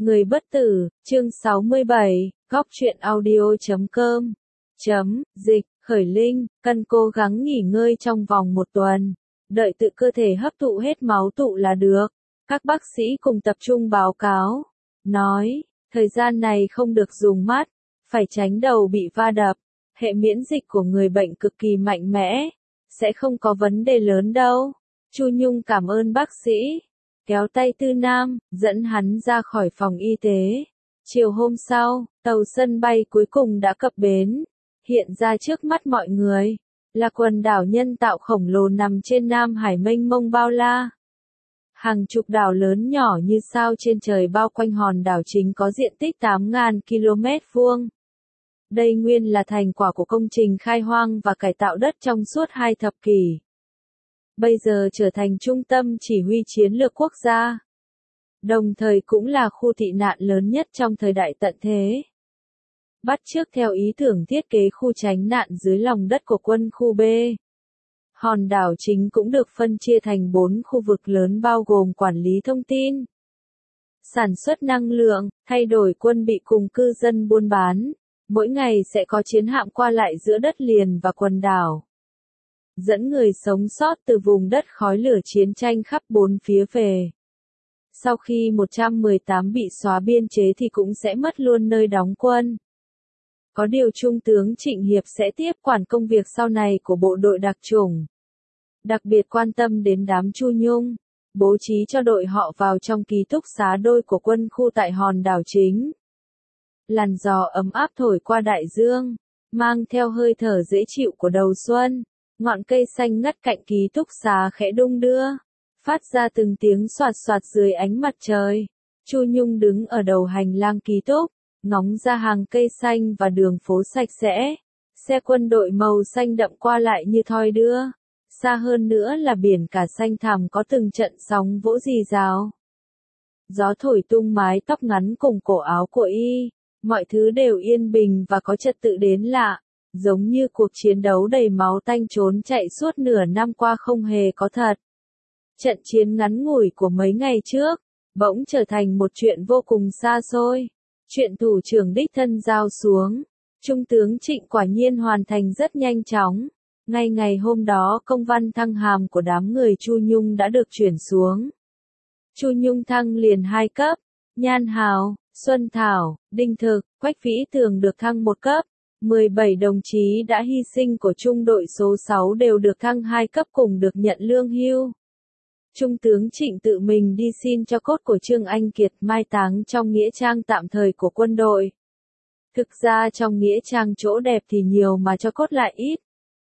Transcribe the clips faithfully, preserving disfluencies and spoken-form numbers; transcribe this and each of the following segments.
Người bất tử, chương sáu mươi bảy, góc truyện audio chấm com, chấm, dịch, khởi linh, cần cố gắng nghỉ ngơi trong vòng một tuần, đợi tự cơ thể hấp thụ hết máu tụ là được. Các bác sĩ cùng tập trung báo cáo, nói, thời gian này không được dùng mắt, phải tránh đầu bị va đập, hệ miễn dịch của người bệnh cực kỳ mạnh mẽ, sẽ không có vấn đề lớn đâu. Chu Nhung cảm ơn bác sĩ, kéo tay Tư Nam, dẫn hắn ra khỏi phòng y tế. Chiều hôm sau, tàu sân bay cuối cùng đã cập bến, hiện ra trước mắt mọi người, là quần đảo nhân tạo khổng lồ nằm trên Nam Hải mênh mông bao la. Hàng chục đảo lớn nhỏ như sao trên trời bao quanh hòn đảo chính có diện tích tám nghìn ki lô mét vuông. Đây nguyên là thành quả của công trình khai hoang và cải tạo đất trong suốt hai thập kỷ. Bây giờ trở thành trung tâm chỉ huy chiến lược quốc gia. Đồng thời cũng là khu tị nạn lớn nhất trong thời đại tận thế. Bắt chước theo ý tưởng thiết kế khu tránh nạn dưới lòng đất của quân khu B. Hòn đảo chính cũng được phân chia thành bốn khu vực lớn bao gồm quản lý thông tin, sản xuất năng lượng, thay đổi quân bị cùng cư dân buôn bán. Mỗi ngày sẽ có chiến hạm qua lại giữa đất liền và quần đảo, dẫn người sống sót từ vùng đất khói lửa chiến tranh khắp bốn phía về. Sau khi một trăm mười tám bị xóa biên chế thì cũng sẽ mất luôn nơi đóng quân. Có điều Trung tướng Trịnh Hiệp sẽ tiếp quản công việc sau này của bộ đội đặc chủng. Đặc biệt quan tâm đến đám Chu Nhung, bố trí cho đội họ vào trong ký túc xá đôi của quân khu tại hòn đảo chính. Làn gió ấm áp thổi qua đại dương, mang theo hơi thở dễ chịu của đầu xuân. Ngọn cây xanh ngắt cạnh ký túc xá khẽ đung đưa, phát ra từng tiếng xoạt xoạt dưới ánh mặt trời. Chu Nhung đứng ở đầu hành lang ký túc, ngóng ra hàng cây xanh và đường phố sạch sẽ. Xe quân đội màu xanh đậm qua lại như thoi đưa. Xa hơn nữa là biển cả xanh thẳm có từng trận sóng vỗ rì rào. Gió thổi tung mái tóc ngắn cùng cổ áo của y. Mọi thứ đều yên bình và có trật tự đến lạ. Giống như cuộc chiến đấu đầy máu tanh trốn chạy suốt nửa năm qua không hề có thật. Trận chiến ngắn ngủi của mấy ngày trước, bỗng trở thành một chuyện vô cùng xa xôi. Chuyện thủ trưởng đích thân giao xuống. Trung tướng Trịnh quả nhiên hoàn thành rất nhanh chóng. Ngay ngày hôm đó công văn thăng hàm của đám người Chu Nhung đã được chuyển xuống. Chu Nhung thăng liền hai cấp, Nhan Hào, Xuân Thảo, Đinh Thực, Quách Vĩ Tường được thăng một cấp. mười bảy đồng chí đã hy sinh của trung đội số sáu đều được thăng hai cấp cùng được nhận lương hưu. Trung tướng Trịnh tự mình đi xin cho cốt của Trương Anh Kiệt mai táng trong nghĩa trang tạm thời của quân đội. Thực ra trong nghĩa trang chỗ đẹp thì nhiều mà cho cốt lại ít.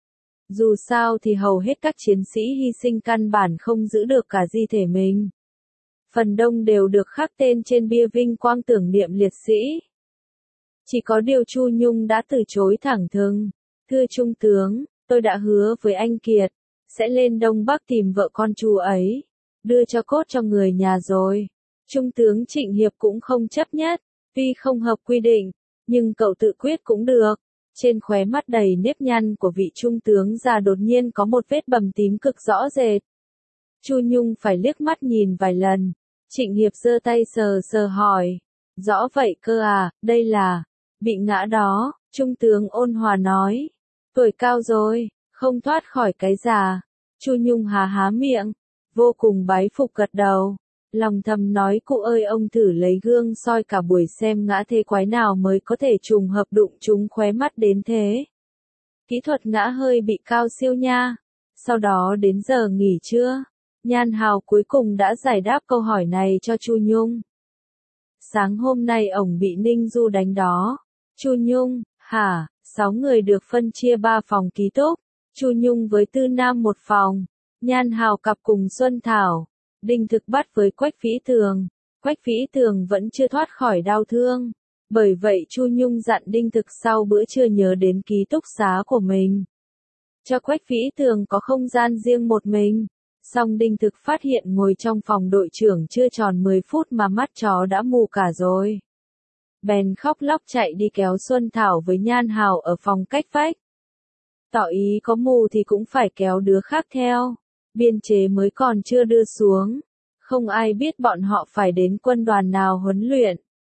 Dù sao thì hầu hết các chiến sĩ hy sinh căn bản không giữ được cả di thể mình. Phần đông đều được khắc tên trên bia vinh quang tưởng niệm liệt sĩ. Chỉ có điều Chu Nhung đã từ chối thẳng thừng. Thưa Trung tướng, tôi đã hứa với anh Kiệt, sẽ lên Đông Bắc tìm vợ con chú ấy, đưa cho cốt cho người nhà rồi. Trung tướng Trịnh Hiệp cũng không chấp nhất, tuy không hợp quy định, nhưng cậu tự quyết cũng được. Trên khóe mắt đầy nếp nhăn của vị Trung tướng già đột nhiên có một vết bầm tím cực rõ rệt. Chu Nhung phải liếc mắt nhìn vài lần. Trịnh Hiệp giơ tay sờ sờ hỏi. Rõ vậy cơ à, đây là... Bị ngã đó, Trung tướng ôn hòa nói. Tuổi cao rồi, không thoát khỏi cái già. Chu Nhung há há miệng, vô cùng bái phục gật đầu. Lòng thầm nói cụ ơi ông thử lấy gương soi cả buổi xem ngã thế quái nào mới có thể trùng hợp đụng trúng khóe mắt đến thế. Kỹ thuật ngã hơi bị cao siêu nha. Sau đó đến giờ nghỉ trưa, Nhan Hào cuối cùng đã giải đáp câu hỏi này cho Chu Nhung. Sáng hôm nay ổng bị Ninh Du đánh đó. Chu Nhung, hả, sáu người được phân chia ba phòng ký túc. Chu Nhung với Tư Nam một phòng. Nhan Hào cặp cùng Xuân Thảo. Đinh Thực bắt với Quách Vĩ Tường. Quách Vĩ Tường vẫn chưa thoát khỏi đau thương. Bởi vậy Chu Nhung dặn Đinh Thực sau bữa trưa nhớ đến ký túc xá của mình. Cho Quách Vĩ Tường có không gian riêng một mình. Song Đinh Thực phát hiện ngồi trong phòng đội trưởng chưa tròn mười phút mà mắt chó đã mù cả rồi. Bèn khóc lóc chạy đi kéo Xuân Thảo với Nhan Hào ở phòng cách vách. Tỏ ý có mù thì cũng phải kéo đứa khác theo. Biên chế mới còn chưa đưa xuống. Không ai biết bọn họ phải đến quân đoàn nào huấn luyện.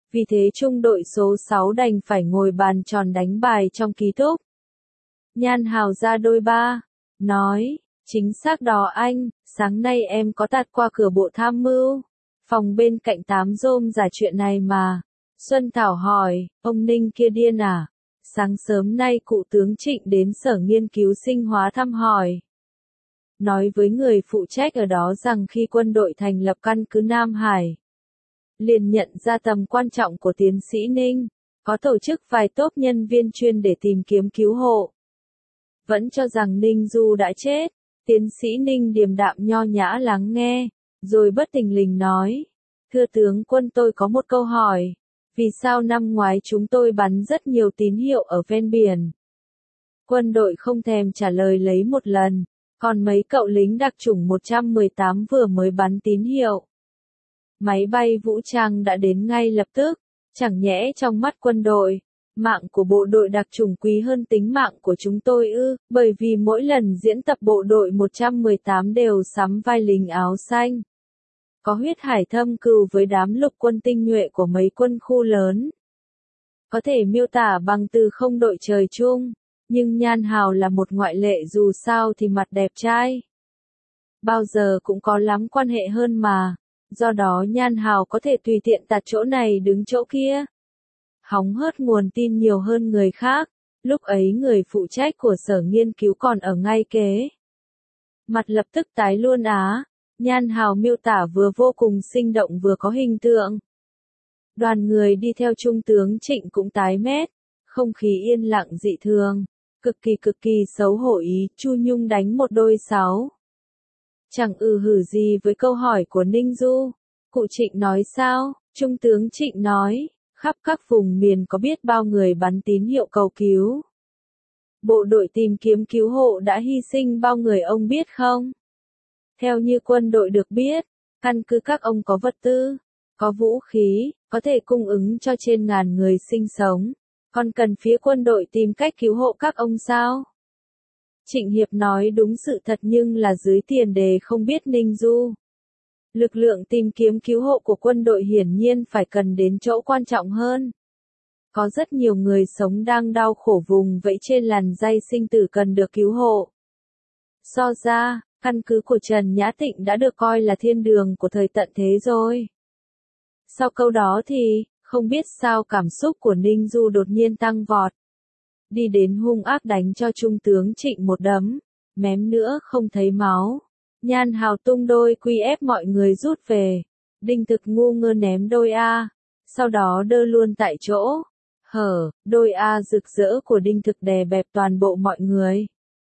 Vì thế trung đội số sáu đành phải ngồi bàn tròn đánh bài trong ký túc. Nhan Hào ra đôi ba, nói, chính xác đó anh, sáng nay em có tạt qua cửa bộ tham mưu. Phòng bên cạnh tám rôm giả chuyện này mà. Xuân Thảo hỏi, ông Ninh kia điên à? Sáng sớm nay cụ tướng Trịnh đến sở nghiên cứu sinh hóa thăm hỏi. Nói với người phụ trách ở đó rằng khi quân đội thành lập căn cứ Nam Hải, liền nhận ra tầm quan trọng của tiến sĩ Ninh, có tổ chức vài tốp nhân viên chuyên để tìm kiếm cứu hộ. Vẫn cho rằng Ninh Du đã chết, tiến sĩ Ninh điềm đạm nho nhã lắng nghe, rồi bất thình lình nói, thưa tướng quân tôi có một câu hỏi, vì sao năm ngoái chúng tôi bắn rất nhiều tín hiệu ở ven biển? Quân đội không thèm trả lời lấy một lần, còn mấy cậu lính đặc chủng một trăm mười tám vừa mới bắn tín hiệu. Máy bay vũ trang đã đến ngay lập tức, chẳng nhẽ trong mắt quân đội, mạng của bộ đội đặc chủng quý hơn tính mạng của chúng tôi ư, bởi vì mỗi lần diễn tập bộ đội một trăm mười tám đều sắm vai lính áo xanh. Có huyết hải thâm cừu với đám lục quân tinh nhuệ của mấy quân khu lớn. Có thể miêu tả bằng từ không đội trời chung, nhưng Nhan Hào là một ngoại lệ dù sao thì mặt đẹp trai. Bao giờ cũng có lắm quan hệ hơn mà, do đó Nhan Hào có thể tùy tiện tạt chỗ này đứng chỗ kia. Hóng hớt nguồn tin nhiều hơn người khác, lúc ấy người phụ trách của sở nghiên cứu còn ở ngay kế. Mặt lập tức tái luôn á, Nhan Hào miêu tả vừa vô cùng sinh động vừa có hình tượng. Đoàn người đi theo trung tướng Trịnh cũng tái mét, không khí yên lặng dị thường, cực kỳ cực kỳ xấu hổ ý, Chu Nhung đánh một đôi sáu. Chẳng ừ hử gì với câu hỏi của Ninh Du. Cụ Trịnh nói sao? Trung tướng Trịnh nói, khắp các vùng miền có biết bao người bắn tín hiệu cầu cứu. Bộ đội tìm kiếm cứu hộ đã hy sinh bao người ông biết không? Theo như quân đội được biết, căn cứ các ông có vật tư, có vũ khí, có thể cung ứng cho trên ngàn người sinh sống. Còn cần phía quân đội tìm cách cứu hộ các ông sao? Trịnh Hiệp nói đúng sự thật nhưng là dưới tiền đề không biết Ninh Du. Lực lượng tìm kiếm cứu hộ của quân đội hiển nhiên phải cần đến chỗ quan trọng hơn. Có rất nhiều người sống đang đau khổ vùng vẫy trên làn dây sinh tử cần được cứu hộ. So ra, căn cứ của Trần Nhã Tịnh đã được coi là thiên đường của thời tận thế rồi. Sau câu đó thì, không biết sao cảm xúc của Ninh Du đột nhiên tăng vọt. Đi đến hung ác đánh cho trung tướng Trịnh một đấm, mém nữa không thấy máu. Nhan Hào tung đôi quy ép mọi người rút về. Đinh Thực ngu ngơ ném đôi A, sau đó đơ luôn tại chỗ. Hở, đôi A rực rỡ của Đinh Thực đè bẹp toàn bộ mọi người.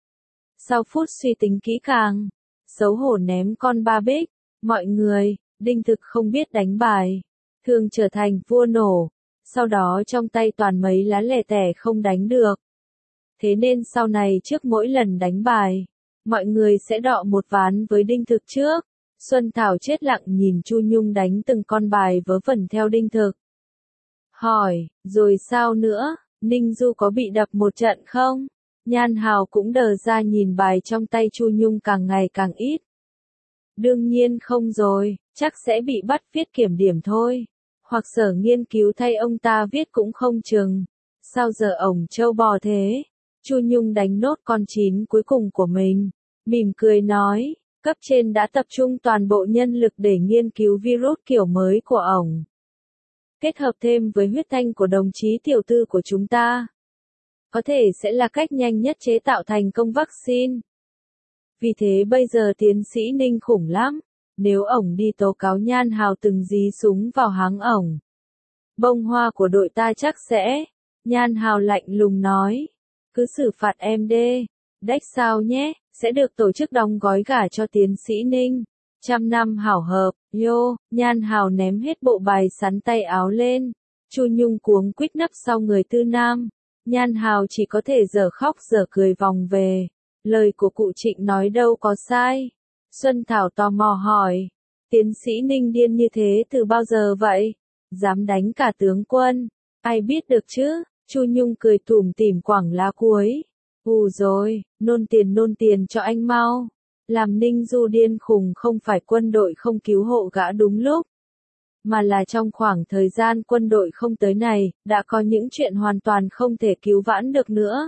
Sau phút suy tính kỹ càng, xấu hổ ném con ba bích, mọi người, Đinh Thực không biết đánh bài, thường trở thành vua nổ, sau đó trong tay toàn mấy lá lẻ tẻ không đánh được. Thế nên sau này trước mỗi lần đánh bài, mọi người sẽ đọ một ván với Đinh Thực trước. Xuân Thảo chết lặng nhìn Chu Nhung đánh từng con bài vớ vẩn theo Đinh Thực. Hỏi, rồi sao nữa, Ninh Du có bị đập một trận không? Nhan Hào cũng đờ ra nhìn bài trong tay Chu Nhung càng ngày càng ít. Đương nhiên không rồi, chắc sẽ bị bắt viết kiểm điểm thôi. Hoặc sở nghiên cứu thay ông ta viết cũng không chừng. Sao giờ ổng trâu bò thế? Chu Nhung đánh nốt con chín cuối cùng của mình. Mỉm cười nói, cấp trên đã tập trung toàn bộ nhân lực để nghiên cứu virus kiểu mới của ổng. Kết hợp thêm với huyết thanh của đồng chí tiểu tư của chúng ta. Có thể sẽ là cách nhanh nhất chế tạo thành công vaccine. Vì thế bây giờ tiến sĩ Ninh khủng lắm. Nếu ổng đi tố cáo Nhan Hào từng dí súng vào háng ổng, bông hoa của đội ta chắc sẽ. Nhan Hào lạnh lùng nói, cứ xử phạt em đê, đách sao nhé, sẽ được tổ chức đóng gói gả cho tiến sĩ Ninh. Trăm năm hảo hợp, yo, Nhan Hào ném hết bộ bài sắn tay áo lên. Chu Nhung cuống quýt nấp sau người Tư Nam. Nhan Hào chỉ có thể dở khóc dở cười vòng về. Lời của cụ Trịnh nói đâu có sai. Xuân Thảo tò mò hỏi, tiến sĩ Ninh điên như thế từ bao giờ vậy? Dám đánh cả tướng quân, ai biết được chứ? Chu Nhung cười tủm tỉm quẳng lá cuối. Hù rồi, nôn tiền nôn tiền cho anh mau. Làm Ninh Du điên khùng không phải quân đội không cứu hộ gã đúng lúc. mà là trong khoảng thời gian quân đội không tới này, đã có những chuyện hoàn toàn không thể cứu vãn được nữa.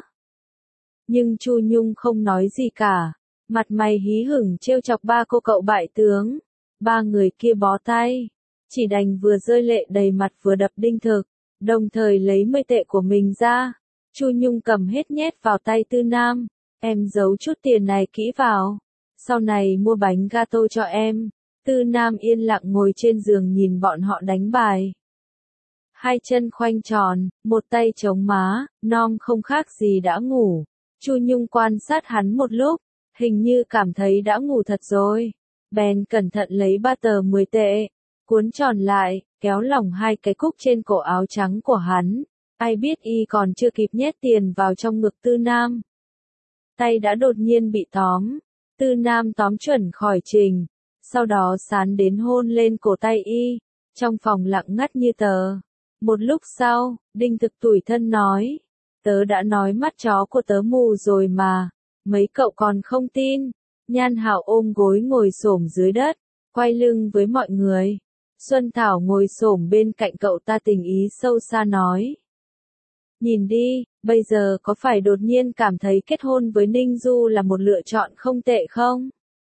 Nhưng Chu Nhung không nói gì cả, mặt mày hí hửng trêu chọc ba cô cậu bại tướng. Ba người kia bó tay, chỉ đành vừa rơi lệ đầy mặt vừa đập đinh thực, đồng thời lấy mười tệ của mình ra. Chu Nhung cầm hết nhét vào tay Tư Nam, em giấu chút tiền này kỹ vào, sau này mua bánh gato cho em. Tư Nam yên lặng ngồi trên giường nhìn bọn họ đánh bài. Hai chân khoanh tròn, một tay chống má, non không khác gì đã ngủ. Chu Nhung quan sát hắn một lúc, hình như cảm thấy đã ngủ thật rồi. Bèn cẩn thận lấy ba tờ mười tệ, cuốn tròn lại, kéo lỏng hai cái cúc trên cổ áo trắng của hắn. Ai biết y còn chưa kịp nhét tiền vào trong ngực Tư Nam. Tay đã đột nhiên bị tóm. Tư Nam tóm chuẩn khỏi trình, sau đó sán đến hôn lên cổ tay y. Trong phòng lặng ngắt như tờ. Một lúc sau, Đinh Thực tủi thân nói, tớ đã nói mắt chó của tớ mù rồi mà, mấy cậu còn không tin. Nhan Hạo ôm gối ngồi xổm dưới đất, quay lưng với mọi người. Xuân Thảo ngồi xổm bên cạnh cậu ta tình ý sâu xa nói. Nhìn đi, bây giờ có phải đột nhiên cảm thấy kết hôn với Ninh Du là một lựa chọn không tệ không?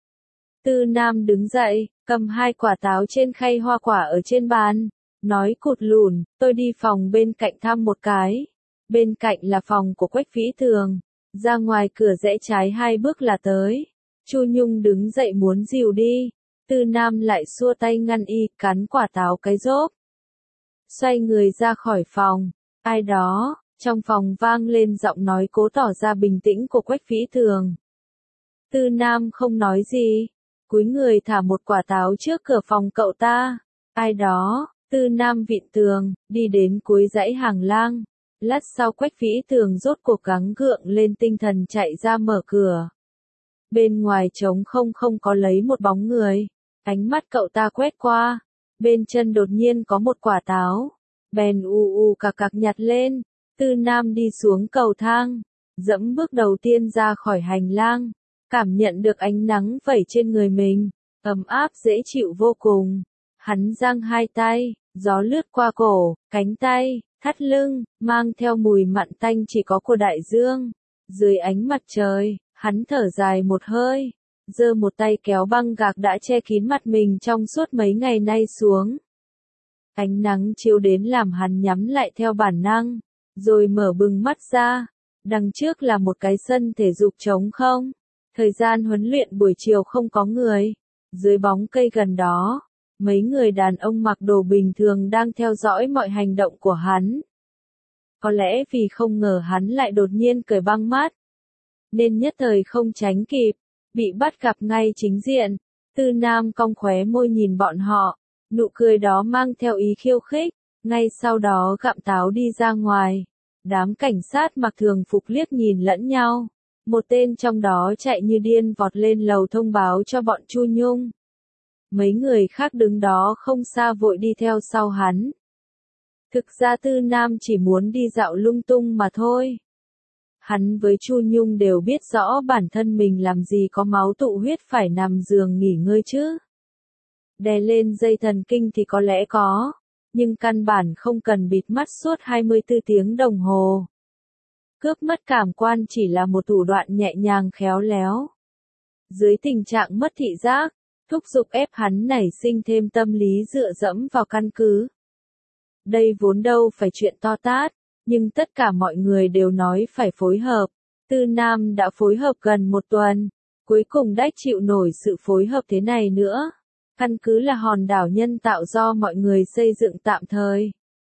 Tư Nam đứng dậy, cầm hai quả táo trên khay hoa quả ở trên bàn, nói cụt lùn, tôi đi phòng bên cạnh thăm một cái. Bên cạnh là phòng của Quách Vĩ Tường, ra ngoài cửa rẽ trái hai bước là tới. Chu Nhung đứng dậy muốn dìu đi, Tư Nam lại xua tay ngăn y, cắn quả táo cái rốp. Xoay người ra khỏi phòng, ai đó, trong phòng vang lên giọng nói cố tỏ ra bình tĩnh của Quách Vĩ Tường. Tư Nam không nói gì, cúi người thả một quả táo trước cửa phòng cậu ta. Ai đó, Tư Nam vịn tường, đi đến cuối dãy hàng lang. Lát sau Quách Vĩ Tường rốt cuộc gắng gượng lên tinh thần chạy ra mở cửa. Bên ngoài trống không không có lấy một bóng người. Ánh mắt cậu ta quét qua. Bên chân đột nhiên có một quả táo. Bèn u u cạc cạc nhặt lên. Tư Nam đi xuống cầu thang. Dẫm bước đầu tiên ra khỏi hành lang. Cảm nhận được ánh nắng vẩy trên người mình. Ấm áp dễ chịu vô cùng. Hắn giang hai tay. Gió lướt qua cổ, cánh tay, thắt lưng, mang theo mùi mặn tanh chỉ có của đại dương. Dưới ánh mặt trời, hắn thở dài một hơi, giơ một tay kéo băng gạc đã che kín mặt mình trong suốt mấy ngày nay xuống. Ánh nắng chiếu đến làm hắn nhắm lại theo bản năng, rồi mở bừng mắt ra. Đằng trước là một cái sân thể dục trống không. Thời gian huấn luyện buổi chiều không có người. Dưới bóng cây gần đó, mấy người đàn ông mặc đồ bình thường đang theo dõi mọi hành động của hắn. Có lẽ vì không ngờ hắn lại đột nhiên cởi băng mát, nên nhất thời không tránh kịp, bị bắt gặp ngay chính diện. Tư Nam cong khóe môi nhìn bọn họ, nụ cười đó mang theo ý khiêu khích, ngay sau đó gặm táo đi ra ngoài. Đám cảnh sát mặc thường phục liếc nhìn lẫn nhau, một tên trong đó chạy như điên vọt lên lầu thông báo cho bọn Chu Nhung. Mấy người khác đứng đó không xa vội đi theo sau hắn. Thực ra Tư Nam chỉ muốn đi dạo lung tung mà thôi. Hắn với Chu Nhung đều biết rõ bản thân mình làm gì có máu tụ huyết phải nằm giường nghỉ ngơi chứ. Đè lên dây thần kinh thì có lẽ có, nhưng căn bản không cần bịt mắt suốt hai mươi tư tiếng đồng hồ. Cướp mất cảm quan chỉ là một thủ đoạn nhẹ nhàng khéo léo. Dưới tình trạng mất thị giác, thúc giục ép hắn nảy sinh thêm tâm lý dựa dẫm vào căn cứ. Đây vốn đâu phải chuyện to tát, nhưng tất cả mọi người đều nói phải phối hợp. Tư Nam đã phối hợp gần một tuần, cuối cùng đách chịu nổi sự phối hợp thế này nữa. Căn cứ là hòn đảo nhân tạo do mọi người xây dựng tạm thời.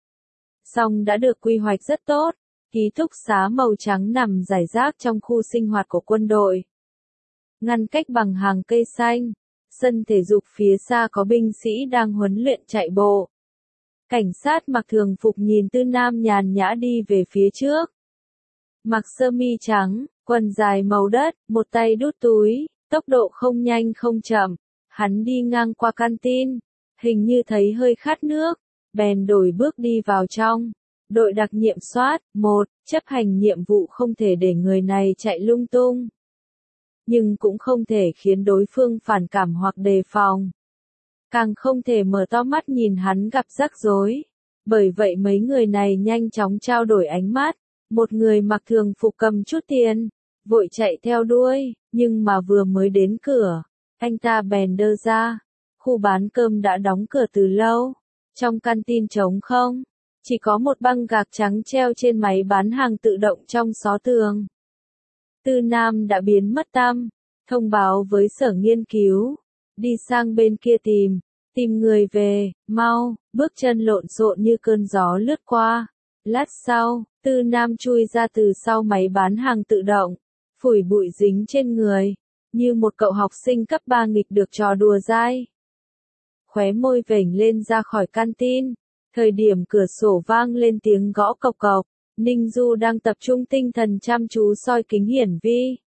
Song đã được quy hoạch rất tốt, ký túc xá màu trắng nằm rải rác trong khu sinh hoạt của quân đội. Ngăn cách bằng hàng cây xanh. Sân thể dục phía xa có binh sĩ đang huấn luyện chạy bộ. Cảnh sát mặc thường phục nhìn Tư Nam nhàn nhã đi về phía trước. Mặc sơ mi trắng, quần dài màu đất, một tay đút túi, tốc độ không nhanh không chậm. Hắn đi ngang qua canteen, hình như thấy hơi khát nước, bèn đổi bước đi vào trong. Đội đặc nhiệm soát, một, chấp hành nhiệm vụ không thể để người này chạy lung tung. Nhưng cũng không thể khiến đối phương phản cảm hoặc đề phòng. càng không thể mở to mắt nhìn hắn gặp rắc rối. Bởi vậy mấy người này nhanh chóng trao đổi ánh mắt, một người mặc thường phục cầm chút tiền, vội chạy theo đuôi, nhưng mà vừa mới đến cửa, anh ta bèn đơ ra, khu bán cơm đã đóng cửa từ lâu, trong canteen trống không, chỉ có một băng gạc trắng treo trên máy bán hàng tự động trong xó tường. Tư Nam đã biến mất tăm, thông báo với sở nghiên cứu, đi sang bên kia tìm, tìm người về, mau, bước chân lộn xộn như cơn gió lướt qua. Lát sau, Tư Nam chui ra từ sau máy bán hàng tự động, phủi bụi dính trên người, như một cậu học sinh cấp ba nghịch được trò đùa dai. Khóe môi vểnh lên ra khỏi canteen, thời điểm cửa sổ vang lên tiếng gõ cộc cộc, Ninh Du đang tập trung tinh thần chăm chú soi kính hiển vi.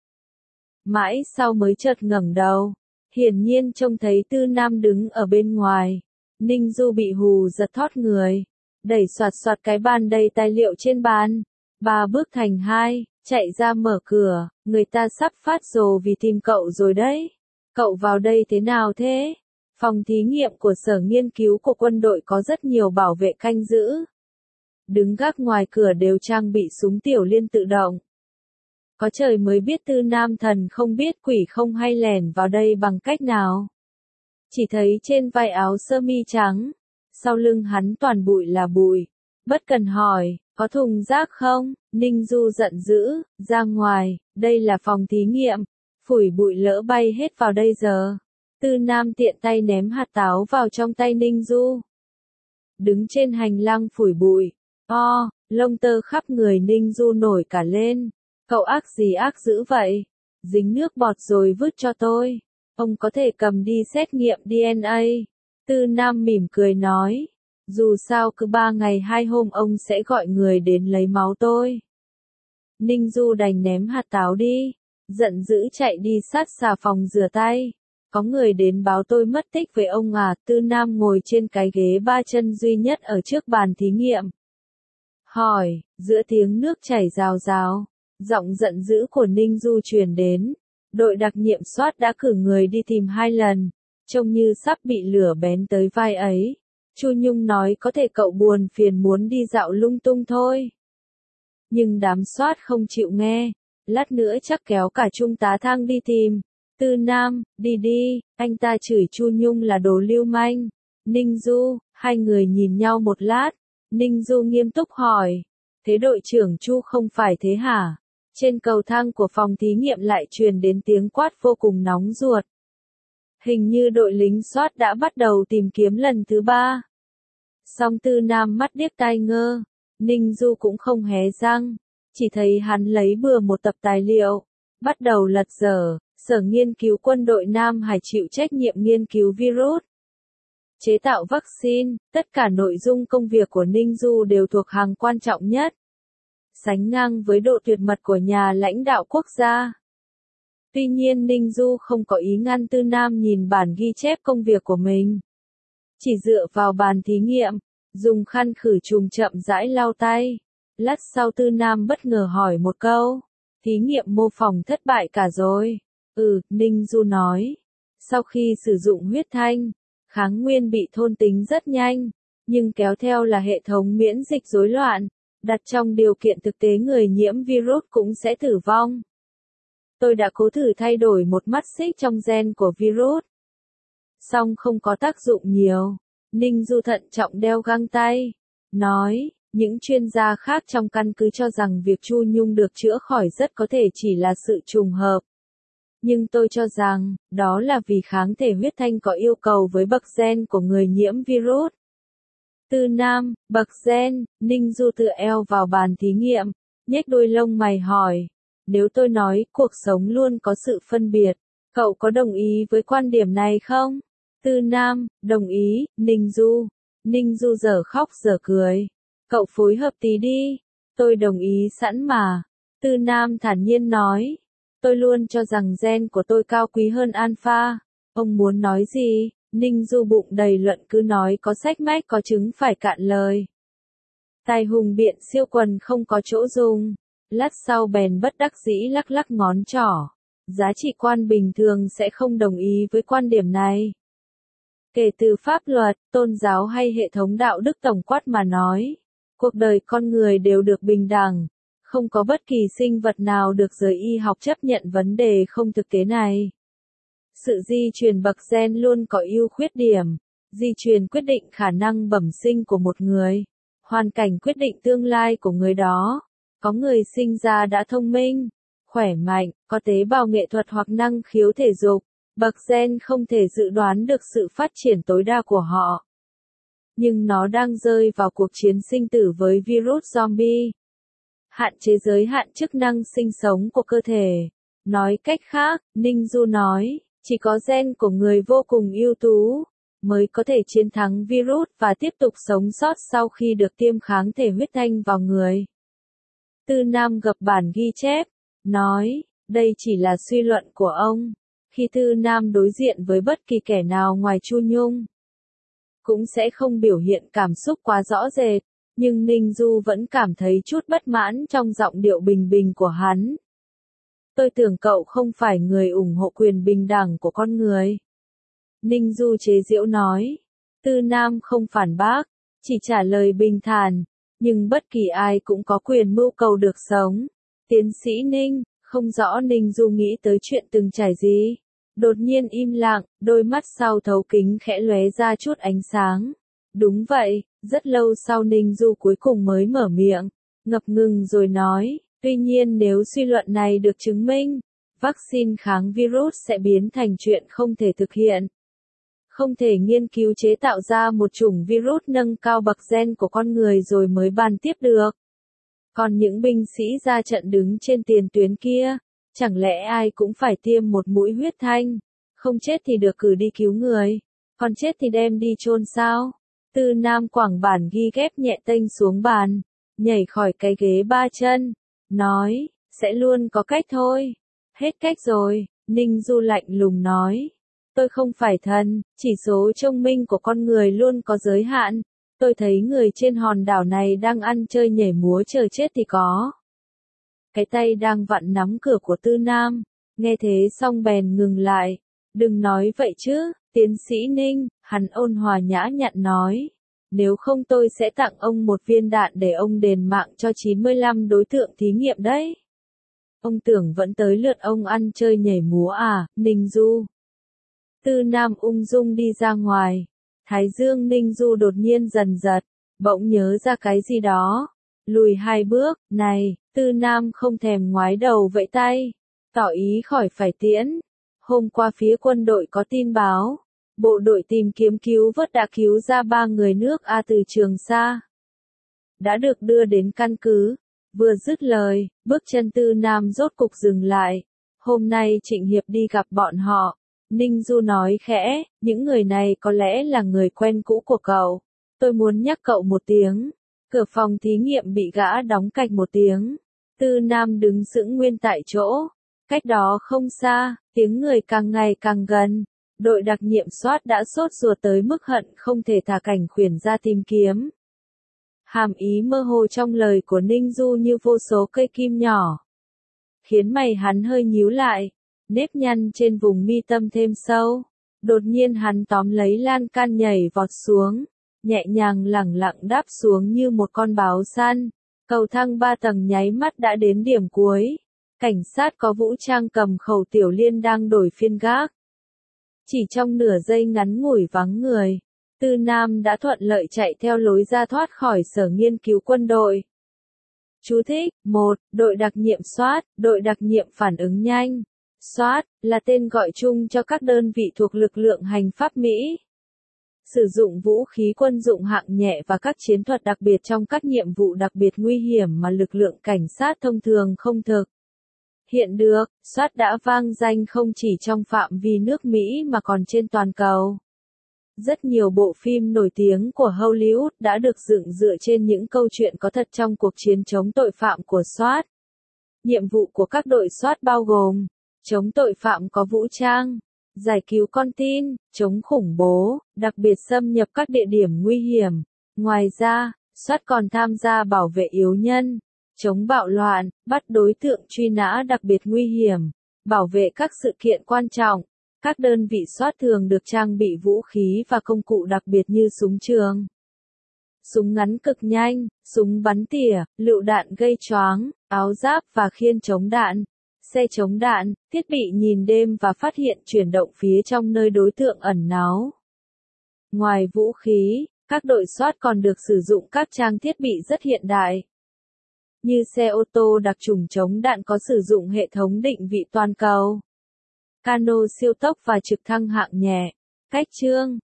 Mãi sau mới chợt ngẩng đầu, hiển nhiên trông thấy Tư Nam đứng ở bên ngoài. Ninh Du bị hù giật thót người, đẩy soạt soạt cái bàn đầy tài liệu trên bàn, ba bước thành hai, chạy ra mở cửa, người ta sắp phát rồ vì tìm cậu rồi đấy. Cậu vào đây thế nào thế? Phòng thí nghiệm của sở nghiên cứu của quân đội có rất nhiều bảo vệ canh giữ. Đứng gác ngoài cửa đều trang bị súng tiểu liên tự động. Có trời mới biết Tư Nam thần không biết quỷ không hay lẻn vào đây bằng cách nào. Chỉ thấy trên vai áo sơ mi trắng, sau lưng hắn toàn bụi là bụi. Bất cần hỏi, có thùng rác không? Ninh Du giận dữ, ra ngoài, đây là phòng thí nghiệm, phủi bụi lỡ bay hết vào đây giờ. Tư Nam tiện tay ném hạt táo vào trong tay Ninh Du. Đứng trên hành lang phủi bụi, o, lông tơ khắp người Ninh Du nổi cả lên. Cậu ác gì ác dữ vậy? Dính nước bọt rồi vứt cho tôi. Ông có thể cầm đi xét nghiệm đê en a. Tư Nam mỉm cười nói. Dù sao cứ ba ngày hai hôm ông sẽ gọi người đến lấy máu tôi. Ninh Du đành ném hạt táo đi. Giận dữ chạy đi sát xà phòng rửa tay. Có người đến báo tôi mất tích với ông à. Tư Nam ngồi trên cái ghế ba chân duy nhất ở trước bàn thí nghiệm. Hỏi, giữa tiếng nước chảy rào rào. Giọng giận dữ của Ninh Du truyền đến. Đội đặc nhiệm soát đã cử người đi tìm hai lần. Trông như sắp bị lửa bén tới vai ấy. Chu Nhung nói có thể cậu buồn phiền muốn đi dạo lung tung thôi. Nhưng đám soát không chịu nghe. Lát nữa chắc kéo cả Trung tá Thang đi tìm. Tư Nam, đi đi, anh ta chửi Chu Nhung là đồ lưu manh. Ninh Du, hai người nhìn nhau một lát. Ninh Du nghiêm túc hỏi. Thế đội trưởng Chu không phải thế hả? Trên cầu thang của phòng thí nghiệm lại truyền đến tiếng quát vô cùng nóng ruột. Hình như đội lính SWAT đã bắt đầu tìm kiếm lần thứ ba. Song Tư Nam mắt điếc tai ngơ. Ninh Du cũng không hé răng. Chỉ thấy hắn lấy bừa một tập tài liệu. Bắt đầu lật dở. Sở nghiên cứu quân đội Nam Hải chịu trách nhiệm nghiên cứu virus. Chế tạo vaccine. Tất cả nội dung công việc của Ninh Du đều thuộc hàng quan trọng nhất. Sánh ngang với độ tuyệt mật của nhà lãnh đạo quốc gia. Tuy nhiên Ninh Du không có ý ngăn Tư Nam nhìn bản ghi chép công việc của mình. Chỉ dựa vào bàn thí nghiệm, dùng khăn khử trùng chậm rãi lau tay. Lát sau Tư Nam bất ngờ hỏi một câu. Thí nghiệm mô phỏng thất bại cả rồi. Ừ, Ninh Du nói. Sau khi sử dụng huyết thanh, kháng nguyên bị thôn tính rất nhanh, nhưng kéo theo là hệ thống miễn dịch rối loạn. Đặt trong điều kiện thực tế người nhiễm virus cũng sẽ tử vong. Tôi đã cố thử thay đổi một mắt xích trong gen của virus. Song không có tác dụng nhiều. Ninh Du thận trọng đeo găng tay. Nói, những chuyên gia khác trong căn cứ cho rằng việc Chu Nhung được chữa khỏi rất có thể chỉ là sự trùng hợp. Nhưng tôi cho rằng, đó là vì kháng thể huyết thanh có yêu cầu với bậc gen của người nhiễm virus. Tư Nam, bậc gen, Ninh Du tựa eo vào bàn thí nghiệm, nhếch đôi lông mày hỏi. Nếu tôi nói cuộc sống luôn có sự phân biệt, cậu có đồng ý với quan điểm này không? Tư Nam, đồng ý, Ninh Du. Ninh Du giờ khóc giờ cười. Cậu phối hợp tí đi. Tôi đồng ý sẵn mà. Tư Nam thản nhiên nói. Tôi luôn cho rằng gen của tôi cao quý hơn alpha. Ông muốn nói gì? Ninh Du bụng đầy luận cứ nói có sách mách có chứng phải cạn lời. Tài hùng biện siêu quần không có chỗ dùng. Lát sau bèn bất đắc dĩ lắc lắc ngón trỏ. Giá trị quan bình thường sẽ không đồng ý với quan điểm này. Kể từ pháp luật, tôn giáo hay hệ thống đạo đức tổng quát mà nói, cuộc đời con người đều được bình đẳng. Không có bất kỳ sinh vật nào được giới y học chấp nhận vấn đề không thực tế này. Sự di truyền bậc gen luôn có ưu khuyết điểm. Di truyền quyết định khả năng bẩm sinh của một người. Hoàn cảnh quyết định tương lai của người đó. Có người sinh ra đã thông minh, khỏe mạnh, có tế bào nghệ thuật hoặc năng khiếu thể dục. Bậc gen không thể dự đoán được sự phát triển tối đa của họ. Nhưng nó đang rơi vào cuộc chiến sinh tử với virus zombie. Hạn chế giới hạn chức năng sinh sống của cơ thể. Nói cách khác, Ninh Du nói, chỉ có gen của người vô cùng ưu tú mới có thể chiến thắng virus và tiếp tục sống sót sau khi được tiêm kháng thể huyết thanh vào người. Tư Nam gập bản ghi chép, nói, đây chỉ là suy luận của ông. Khi Tư Nam đối diện với bất kỳ kẻ nào ngoài Chu Nhung, cũng sẽ không biểu hiện cảm xúc quá rõ rệt, nhưng Ninh Du vẫn cảm thấy chút bất mãn trong giọng điệu bình bình của hắn. Tôi tưởng cậu không phải người ủng hộ quyền bình đẳng của con người. Ninh Du chế giễu nói. Tư Nam không phản bác, chỉ trả lời bình thản, nhưng bất kỳ ai cũng có quyền mưu cầu được sống. Tiến sĩ Ninh, không rõ Ninh Du nghĩ tới chuyện từng trải gì. Đột nhiên im lặng, đôi mắt sau thấu kính khẽ lóe ra chút ánh sáng. Đúng vậy, rất lâu sau Ninh Du cuối cùng mới mở miệng, ngập ngừng rồi nói, tuy nhiên nếu suy luận này được chứng minh, vaccine kháng virus sẽ biến thành chuyện không thể thực hiện. Không thể nghiên cứu chế tạo ra một chủng virus nâng cao bậc gen của con người rồi mới bàn tiếp được. Còn những binh sĩ ra trận đứng trên tiền tuyến kia, chẳng lẽ ai cũng phải tiêm một mũi huyết thanh, không chết thì được cử đi cứu người, còn chết thì đem đi chôn sao? Tư Nam quẳng bản ghi ghép nhẹ tênh xuống bàn, nhảy khỏi cái ghế ba chân, nói, sẽ luôn có cách thôi. Hết cách rồi, Ninh Du lạnh lùng nói. Tôi không phải thần, chỉ số thông minh của con người luôn có giới hạn. Tôi thấy người trên hòn đảo này đang ăn chơi nhảy múa chờ chết thì có. Cái tay đang vặn nắm cửa của Tư Nam, nghe thế xong bèn ngừng lại. Đừng nói vậy chứ, tiến sĩ Ninh, hắn ôn hòa nhã nhặn nói. Nếu không tôi sẽ tặng ông một viên đạn để ông đền mạng cho chín mươi lăm đối tượng thí nghiệm đấy. Ông tưởng vẫn tới lượt ông ăn chơi nhảy múa à, Ninh Du. Tư Nam ung dung đi ra ngoài. Thái dương Ninh Du đột nhiên dần giật, bỗng nhớ ra cái gì đó. Lùi hai bước, này, Tư Nam không thèm ngoái đầu vẫy tay, tỏ ý khỏi phải tiễn. Hôm qua phía quân đội có tin báo, bộ đội tìm kiếm cứu vớt đã cứu ra ba người nước A từ Trường Sa. Đã được đưa đến căn cứ. Vừa dứt lời, bước chân Tư Nam rốt cục dừng lại. Hôm nay Trịnh Hiệp đi gặp bọn họ. Ninh Du nói khẽ, những người này có lẽ là người quen cũ của cậu. Tôi muốn nhắc cậu một tiếng. Cửa phòng thí nghiệm bị gã đóng cạch một tiếng. Tư Nam đứng sững nguyên tại chỗ. Cách đó không xa, tiếng người càng ngày càng gần. Đội đặc nhiệm soát đã sốt ruột tới mức hận không thể thả cảnh khuyển ra tìm kiếm. Hàm ý mơ hồ trong lời của Ninh Du như vô số cây kim nhỏ, khiến mày hắn hơi nhíu lại, nếp nhăn trên vùng mi tâm thêm sâu. Đột nhiên hắn tóm lấy lan can nhảy vọt xuống, nhẹ nhàng lẳng lặng đáp xuống như một con báo săn. Cầu thang ba tầng nháy mắt đã đến điểm cuối. Cảnh sát có vũ trang cầm khẩu tiểu liên đang đổi phiên gác. Chỉ trong nửa giây ngắn ngủi vắng người, Tư Nam đã thuận lợi chạy theo lối ra thoát khỏi sở nghiên cứu quân đội. Chú thích, một. Đội đặc nhiệm soát, đội đặc nhiệm phản ứng nhanh. soát, là tên gọi chung cho các đơn vị thuộc lực lượng hành pháp Mỹ. Sử dụng vũ khí quân dụng hạng nhẹ và các chiến thuật đặc biệt trong các nhiệm vụ đặc biệt nguy hiểm mà lực lượng cảnh sát thông thường không thực hiện được. soát đã vang danh không chỉ trong phạm vi nước Mỹ mà còn trên toàn cầu. Rất nhiều bộ phim nổi tiếng của Hollywood đã được dựng dựa trên những câu chuyện có thật trong cuộc chiến chống tội phạm của soát. Nhiệm vụ của các đội soát bao gồm chống tội phạm có vũ trang, giải cứu con tin, chống khủng bố, đặc biệt xâm nhập các địa điểm nguy hiểm. Ngoài ra, soát còn tham gia bảo vệ yếu nhân, chống bạo loạn, bắt đối tượng truy nã đặc biệt nguy hiểm, bảo vệ các sự kiện quan trọng. Các đơn vị SWAT thường được trang bị vũ khí và công cụ đặc biệt như súng trường, súng ngắn cực nhanh, súng bắn tỉa, lựu đạn gây choáng, áo giáp và khiên chống đạn, xe chống đạn, thiết bị nhìn đêm và phát hiện chuyển động phía trong nơi đối tượng ẩn náu. Ngoài vũ khí, các đội SWAT còn được sử dụng các trang thiết bị rất hiện đại, như xe ô tô đặc trùng chống đạn có sử dụng hệ thống định vị toàn cầu, cano siêu tốc và trực thăng hạng nhẹ. Cách chương